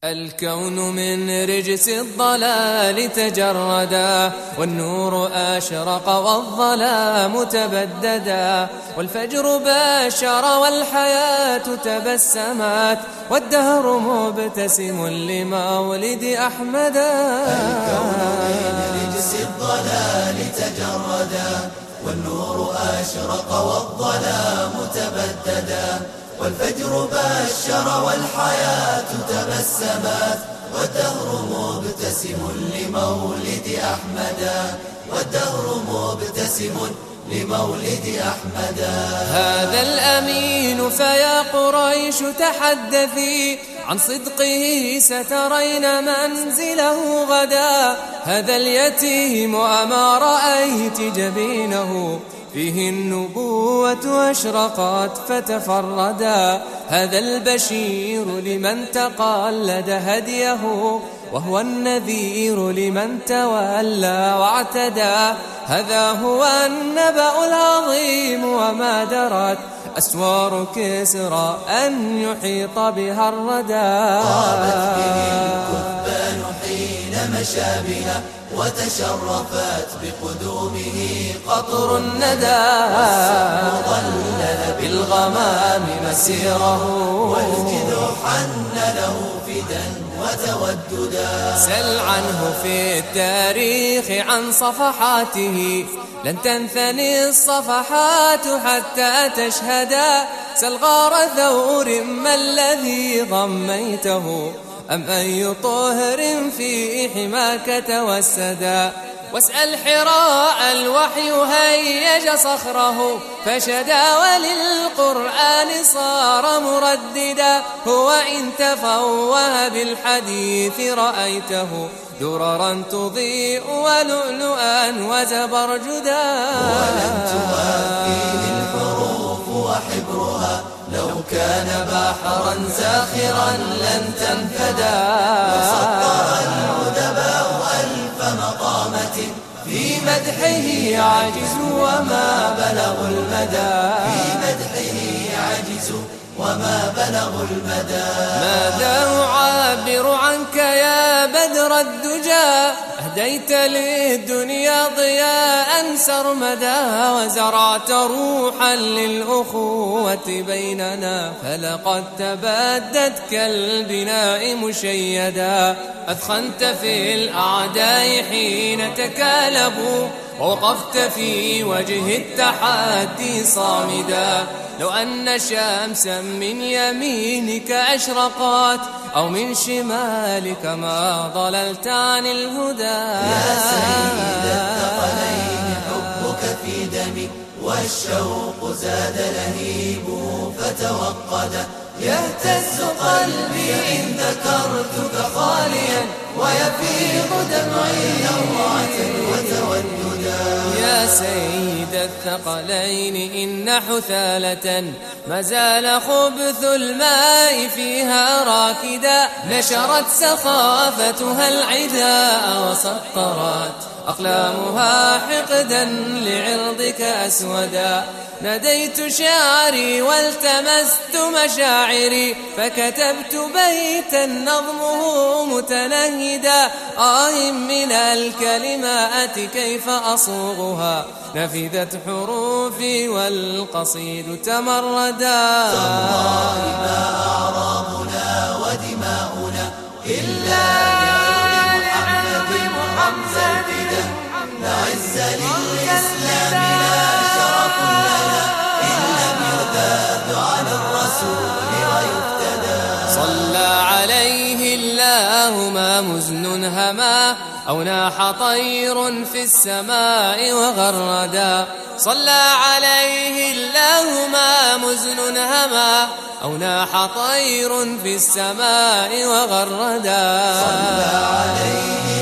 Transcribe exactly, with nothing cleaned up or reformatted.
الكون من رجس الضلال تجردا، والنور أشرق والظلام تبددا، والفجر باشر والحياة تبسمت، والدهر مبتسم لمولد أحمدا. الكون من رجس الضلال تجردا، والنور أشرق والظلام تبددا، والفجر بشر والحياة تبسمت، والدهر مبتسم لمولد أحمدا، والدهر مبتسم لمولد أحمدا. هذا الأمين فيا قريش تحدثي، عن صدقه سترين منزله غدا. هذا اليتيم أما رأيت جبينه، فيه النبوة أشرقت فتفردا. هذا البشير لمن تقلد هديه، وهو النذير لمن تولى واعتدى. هذا هو النبأ العظيم، وما درت أسوار كسرى أن يحيط بها الردى. طابت به الكثبان حين مشى بها، وتشرفت بقدومه قطر الندى. والسهم ظلل بالغمام مسيره، والجذع حن له فدا وتوددا. سل عنه في التاريخ عن صفحاته، لن تنثني الصفحات حتى تشهدا. سل غار ثور ما الذي ضميته، أم أي طهر في حماك توسدا. واسأل حراء الوحي هيج صخره، فشدا وللقرآن صار مرددا. هو إن تفوه بالحديث رأيته، دررا تضيء ولؤلؤا وزبرجدا. ولن توافيه الحروف وحبرها، لو كان بحرا زاخرا لن تنفدا. وسطر الأدباء ألف مقامة، في مدحه عجزوا وما بلغوا المدى. في مدحه عجزوا وما بلغوا المدى. ماذا أعبر عنك يا بدر الدجى، أهديت للدنيا ضياء سرمدا. وزرعت روحا للأخوة بيننا، فلقد تبدت كالبناء مشيدا. أثخنت في الأعداء حين تكالبوا، ووقفت في وجه التحدي صامدا. لو أن شمسا من يمينك أشرقت، أو من شمالك ما ضللت عن الهدى. يا سيد الثقلين حبك في دمي، والشوق زاد لهيبه فتوقدا. يهتز قلبي إن ذكرتك خاليا، ويفيض دمعي نوعة وتوددا. يا سيد الثقلين إن حثالة، ما زال خبث الماء فيها راكدا. نشرت سخافتها العداء، وسطرت أقلامها حقدا لعرضك أسودا. ناديت شعري والتمست مشاعري، فكتبت بيتا نظمه متنهدا. آه من الكلمات كيف أصوغها، نفذت حروفي والقصيد تمردا. تالله ما أعرابنا ودماؤنا إلا لعلم محمد فدا. لا عز للإسلام لا شرف لنا، إن لم يذاد عن الرسول ويفتدى. صلى عليه الله ما مزن هما، أو ناح طير في السماء وغردا. صلى عليه الله ما مزن هما، أو ناح طير في السماء وغردا. صلى عليه